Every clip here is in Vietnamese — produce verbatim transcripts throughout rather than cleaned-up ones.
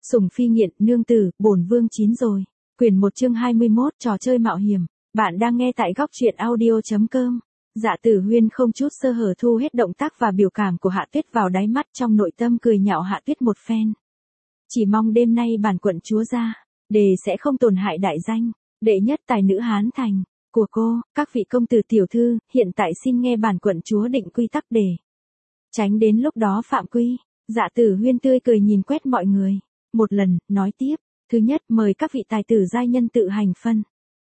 Sủng phi nghiện, nương tử, bổn vương chín rồi. Quyển một chương hai mươi mốt, trò chơi mạo hiểm. Bạn đang nghe tại góc truyện audio chấm com. Dạ Tử Huyên không chút sơ hở thu hết động tác và biểu cảm của Hạ Tuyết vào đáy mắt, trong nội tâm cười nhạo Hạ Tuyết một phen. Chỉ mong đêm nay bản quận chúa ra, đề sẽ không tổn hại đại danh, đệ nhất tài nữ Hán Thành của cô. Các vị công tử tiểu thư, hiện tại xin nghe bản quận chúa định quy tắc đề. Tránh đến lúc đó phạm quy. Dạ Tử Huyên tươi cười nhìn quét mọi người. Một lần, nói tiếp. Thứ nhất, mời các vị tài tử giai nhân tự hành phân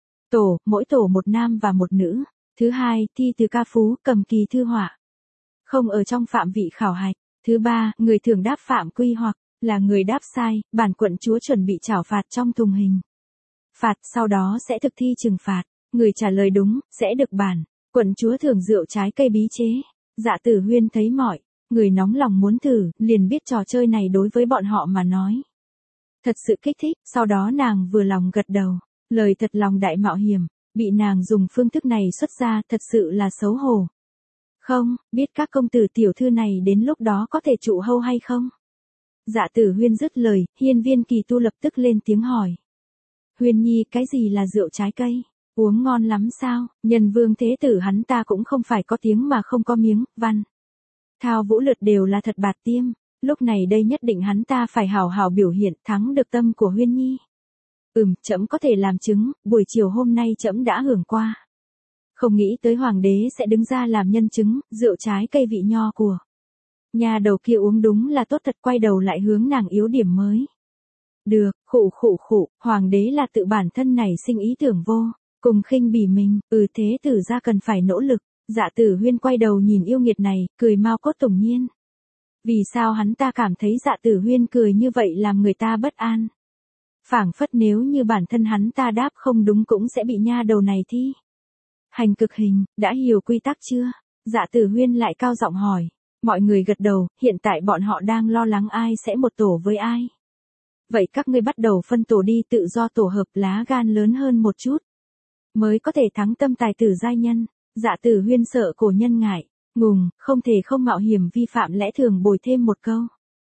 tổ, mỗi tổ một nam và một nữ. Thứ hai, thi từ ca phú, cầm kỳ thư họa, không ở trong phạm vị khảo hạch. Thứ ba, người thường đáp phạm quy hoặc là người đáp sai, bản quận chúa chuẩn bị trảo phạt trong thùng hình phạt, sau đó sẽ thực thi trừng phạt. Người trả lời đúng sẽ được bản quận chúa thưởng rượu trái cây bí chế. Dạ Tử Huyên thấy mọi người nóng lòng muốn thử, liền biết trò chơi này đối với bọn họ mà nói thật sự kích thích. Sau đó nàng vừa lòng gật đầu, lời thật lòng đại mạo hiểm, bị nàng dùng phương thức này xuất ra thật sự là xấu hổ. Không biết các công tử tiểu thư này đến lúc đó có thể trụ hâu hay không? Dạ Tử Huyên dứt lời, hiên viên Kỳ Tu lập tức lên tiếng hỏi. Huyên nhi, cái gì là rượu trái cây? Uống ngon lắm sao? Nhân vương thế tử hắn ta cũng không phải có tiếng mà không có miếng. Văn thao vũ lượt đều là thật bạt tiêm. Lúc này đây nhất định hắn ta phải hào hào biểu hiện, thắng được tâm của Huyên nhi. Ừm, trẫm có thể làm chứng, buổi chiều hôm nay trẫm đã hưởng qua. Không nghĩ tới hoàng đế sẽ đứng ra làm nhân chứng, rượu trái cây vị nho của nhà đầu kia uống đúng là tốt thật. Quay đầu lại hướng nàng yếu điểm mới. Được, khụ khụ khụ, hoàng đế là tự bản thân này sinh ý tưởng vô cùng khinh bỉ mình. Ừ, thế tử ra cần phải nỗ lực. Dạ Tử Huyên quay đầu nhìn yêu nghiệt này, cười mau cốt tủng nhiên. Vì sao hắn ta cảm thấy Dạ Tử Huyên cười như vậy làm người ta bất an? Phảng phất nếu như bản thân hắn ta đáp không đúng cũng sẽ bị nha đầu này thi hành cực hình. Đã hiểu quy tắc chưa? Dạ Tử Huyên lại cao giọng hỏi. Mọi người gật đầu, hiện tại bọn họ đang lo lắng ai sẽ một tổ với ai. Vậy các ngươi bắt đầu phân tổ đi, tự do tổ hợp, lá gan lớn hơn một chút mới có thể thắng tâm tài tử giai nhân. Dạ Tử Huyên sợ cổ nhân ngại ngùng, không thể không mạo hiểm vi phạm lẽ thường, bồi thêm một câu.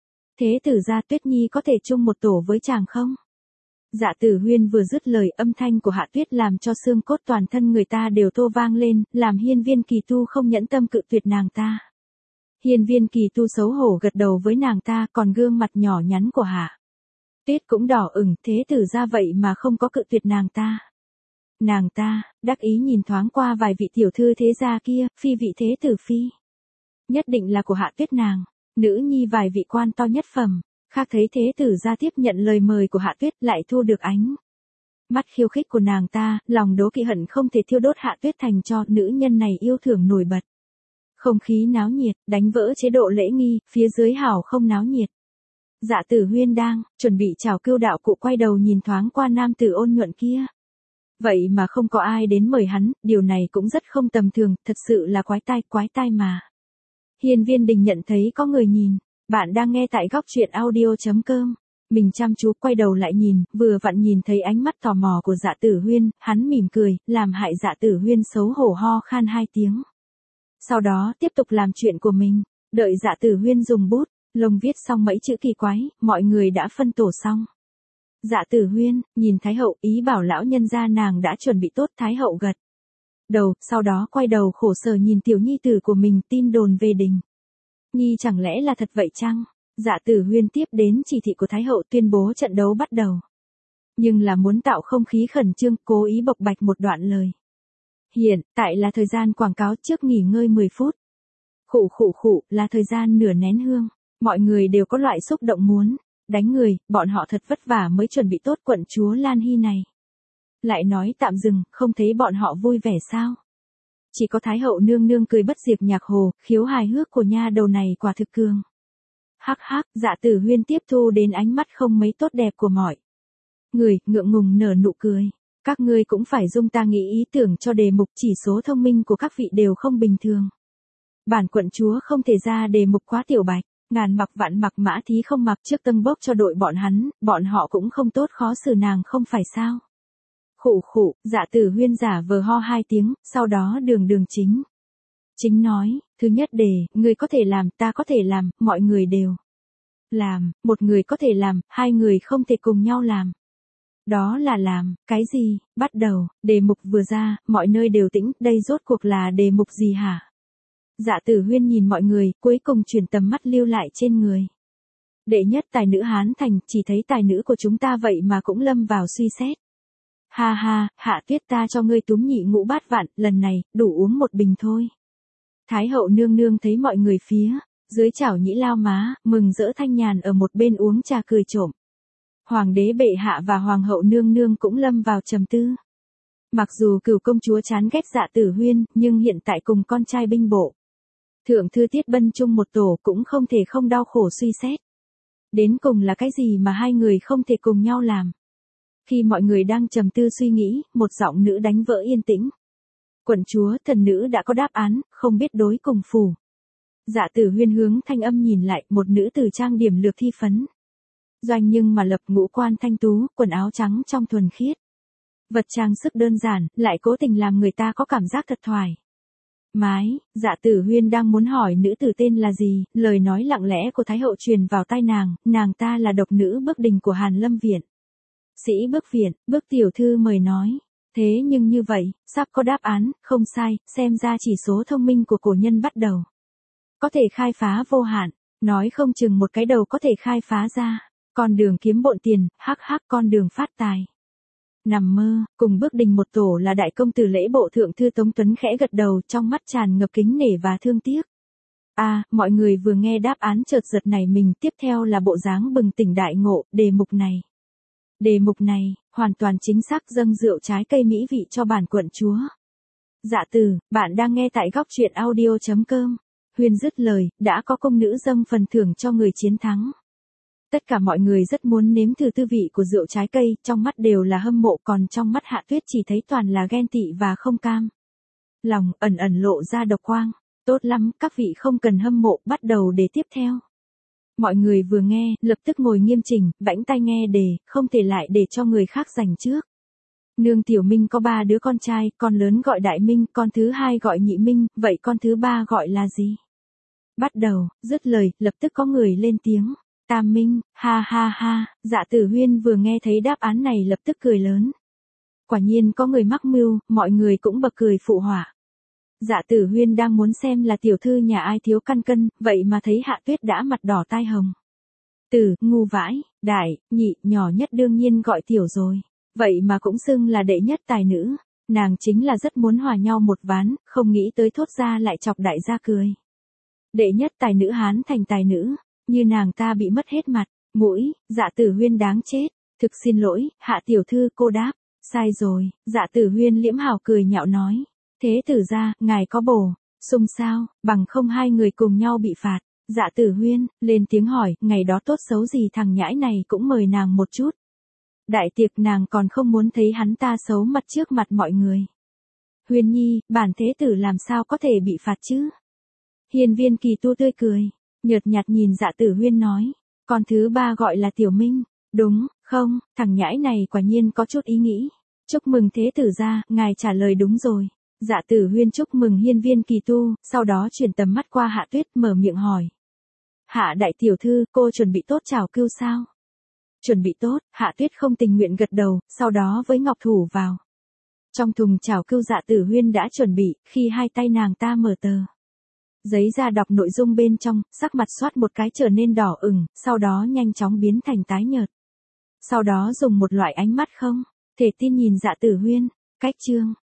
Thế tử gia Tuyết nhi có thể chung một tổ với chàng không? Dạ Tử Huyên vừa dứt lời, âm thanh của Hạ Tuyết làm cho xương cốt toàn thân người ta đều thô vang lên, làm hiên viên Kỳ Tu không nhẫn tâm cự tuyệt nàng ta. Hiên viên Kỳ Tu xấu hổ gật đầu với nàng ta, còn gương mặt nhỏ nhắn của Hạ Tuyết cũng đỏ ửng. Thế tử gia vậy mà không có cự tuyệt nàng ta. Nàng ta đắc ý nhìn thoáng qua vài vị tiểu thư thế gia kia, phi vị thế tử phi nhất định là của Hạ Tuyết nàng, nữ nhi vài vị quan to nhất phẩm khác thấy thế tử gia tiếp nhận lời mời của Hạ Tuyết, lại thu được ánh mắt khiêu khích của nàng ta, lòng đố kỵ hận không thể thiêu đốt Hạ Tuyết thành cho. Nữ nhân này yêu thương nổi bật, không khí náo nhiệt, đánh vỡ chế độ lễ nghi, phía dưới hảo không náo nhiệt. Dạ Tử Huyên đang chuẩn bị chào cưu đạo cụ, quay đầu nhìn thoáng qua nam tử ôn nhuận kia. Vậy mà không có ai đến mời hắn, điều này cũng rất không tầm thường, thật sự là quái tai, quái tai mà. Hiên viên Đình nhận thấy có người nhìn. Bạn đang nghe tại góc truyện audio chấm com. Mình chăm chú quay đầu lại nhìn, vừa vặn nhìn thấy ánh mắt tò mò của Dạ Tử Huyên, hắn mỉm cười, làm hại Dạ Tử Huyên xấu hổ ho khan hai tiếng. Sau đó tiếp tục làm chuyện của mình, đợi Dạ Tử Huyên dùng bút lông viết xong mấy chữ kỳ quái, mọi người đã phân tổ xong. Dạ Tử Huyên nhìn Thái hậu, ý bảo lão nhân gia nàng đã chuẩn bị tốt. Thái hậu gật đầu, sau đó quay đầu khổ sở nhìn tiểu nhi tử của mình. Tin đồn về Đình nhi chẳng lẽ là thật vậy chăng? Dạ Tử Huyên tiếp đến chỉ thị của Thái hậu, tuyên bố trận đấu bắt đầu. Nhưng là muốn tạo không khí khẩn trương, cố ý bộc bạch một đoạn lời. Hiện tại là thời gian quảng cáo trước nghỉ ngơi mười phút. Khụ khụ khụ, là thời gian nửa nén hương. Mọi người đều có loại xúc động muốn đánh người, bọn họ thật vất vả mới chuẩn bị tốt. Quận chúa Lan Hy này lại nói tạm dừng, không thấy bọn họ vui vẻ sao? Chỉ có Thái hậu nương nương cười bất diệt nhạc hồ, khiếu hài hước của nha đầu này quả thực cường. Hắc hắc, Dạ Tử Huyên tiếp thu đến ánh mắt không mấy tốt đẹp của mọi người, ngượng ngùng nở nụ cười. Các ngươi cũng phải dung ta nghĩ ý tưởng cho đề mục, chỉ số thông minh của các vị đều không bình thường. Bản quận chúa không thể ra đề mục quá tiểu bạch, ngàn mặc vạn mặc mã thí không mặc, trước tân bốc cho đội bọn hắn, bọn họ cũng không tốt khó xử nàng không phải sao? Khụ khụ, Dạ Tử Huyên giả vờ ho hai tiếng, sau đó đường đường chính chính nói, thứ nhất đề, người có thể làm, ta có thể làm, mọi người đều Làm, một người có thể làm, hai người không thể cùng nhau làm. Đó là làm, cái gì, bắt đầu, đề mục vừa ra, mọi nơi đều tĩnh, đây rốt cuộc là đề mục gì hả? Dạ Tử Huyên nhìn mọi người, cuối cùng chuyển tầm mắt lưu lại trên người. Đệ nhất tài nữ Hán Thành, chỉ thấy tài nữ của chúng ta vậy mà cũng lâm vào suy xét. Ha ha, Hạ Tuyết ta cho ngươi túm nhị ngũ bát vạn, lần này, đủ uống một bình thôi. Thái hậu nương nương thấy mọi người phía, dưới chảo nhĩ lao má, mừng rỡ thanh nhàn ở một bên uống trà cười trộm. Hoàng đế bệ hạ và hoàng hậu nương nương cũng lâm vào trầm tư. Mặc dù cửu công chúa chán ghét Dạ Tử Huyên, nhưng hiện tại cùng con trai binh bộ. Thượng thư Tiết Bân chung một tổ cũng không thể không đau khổ suy xét. Đến cùng là cái gì mà hai người không thể cùng nhau làm? Khi mọi người đang trầm tư suy nghĩ, một giọng nữ đánh vỡ yên tĩnh. Quận chúa, thần nữ đã có đáp án, không biết đối cùng phủ. Dạ Tử Huyên hướng thanh âm nhìn lại, một nữ tử trang điểm lược thi phấn. Doanh nhưng mà lập ngũ quan thanh tú, quần áo trắng trong thuần khiết. Vật trang sức đơn giản, lại cố tình làm người ta có cảm giác thật thoải mái. Dạ Tử Huyên đang muốn hỏi nữ tử tên là gì, lời nói lặng lẽ của Thái hậu truyền vào tai nàng, nàng ta là độc nữ Bước Đình của Hàn Lâm Viện. Sĩ Bước Viện, Bước tiểu thư mời nói. Thế nhưng như vậy, sắp có đáp án, không sai, xem ra chỉ số thông minh của cổ nhân bắt đầu. Có thể khai phá vô hạn, nói không chừng một cái đầu có thể khai phá ra. Con đường kiếm bộn tiền, hắc hắc con đường phát tài. Nằm mơ, cùng Bước Đình một tổ là đại công tử lễ bộ thượng thư Tống Tuấn khẽ gật đầu trong mắt tràn ngập kính nể và thương tiếc. À, mọi người vừa nghe đáp án chợt giật nảy mình, tiếp theo là bộ dáng bừng tỉnh đại ngộ, đề mục này. Đề mục này, hoàn toàn chính xác dâng rượu trái cây mỹ vị cho bản quận chúa. Dạ Tử, bạn đang nghe tại góc truyện audio chấm com. Huyên dứt lời, đã có công nữ dâng phần thưởng cho người chiến thắng. Tất cả mọi người rất muốn nếm thử tư vị của rượu trái cây, trong mắt đều là hâm mộ, còn trong mắt Hạ Tuyết chỉ thấy toàn là ghen tị và không cam. Lòng ẩn ẩn lộ ra độc quang. Tốt lắm, các vị không cần hâm mộ, bắt đầu đề tiếp theo. Mọi người vừa nghe, lập tức ngồi nghiêm chỉnh, vãnh tai nghe đề, không thể lại để cho người khác giành trước. Nương Tiểu Minh có ba đứa con trai, con lớn gọi Đại Minh, con thứ hai gọi Nhị Minh, vậy con thứ ba gọi là gì? Bắt đầu, dứt lời, lập tức có người lên tiếng. Tam Minh, ha ha ha, Dạ Tử Huyên vừa nghe thấy đáp án này lập tức cười lớn. Quả nhiên có người mắc mưu, mọi người cũng bật cười phụ họa. Dạ Tử Huyên đang muốn xem là tiểu thư nhà ai thiếu căn cân, vậy mà thấy Hạ Tuyết đã mặt đỏ tai hồng. Tử, ngu vãi, đại, nhị, nhỏ nhất đương nhiên gọi tiểu rồi. Vậy mà cũng xưng là đệ nhất tài nữ. Nàng chính là rất muốn hòa nhau một ván, không nghĩ tới thốt ra lại chọc đại gia cười. Đệ nhất tài nữ Hán Thành tài nữ. Như nàng ta bị mất hết mặt, mũi, Dạ Tử Huyên đáng chết. Thực xin lỗi, Hạ tiểu thư cô đáp. Sai rồi, Dạ Tử Huyên liễm hào cười nhạo nói. Thế tử ra, ngài có bổ, sung sao, bằng không hai người cùng nhau bị phạt. Dạ Tử Huyên, lên tiếng hỏi, ngày đó tốt xấu gì thằng nhãi này cũng mời nàng một chút. Đại tiệc nàng còn không muốn thấy hắn ta xấu mặt trước mặt mọi người. Huyên nhi, bản thế tử làm sao có thể bị phạt chứ? Hiền Viên Kỳ Tu tươi cười, nhợt nhạt nhìn Dạ Tử Huyên nói, con thứ ba gọi là Tiểu Minh, đúng, không, thằng nhãi này quả nhiên có chút ý nghĩ. Chúc mừng thế tử ra, ngài trả lời đúng rồi. Dạ Tử Huyên chúc mừng Hiên Viên Kỳ Tu, sau đó chuyển tầm mắt qua Hạ Tuyết mở miệng hỏi. Hạ đại tiểu thư, cô chuẩn bị tốt chảo cưu sao? Chuẩn bị tốt, Hạ Tuyết không tình nguyện gật đầu, sau đó với ngọc thủ vào. Trong thùng chảo cưu Dạ Tử Huyên đã chuẩn bị, khi hai tay nàng ta mở tờ giấy ra đọc nội dung bên trong, sắc mặt xoát một cái trở nên đỏ ửng, sau đó nhanh chóng biến thành tái nhợt. Sau đó dùng một loại ánh mắt không thể tin nhìn Dạ Tử Huyên, cách chương.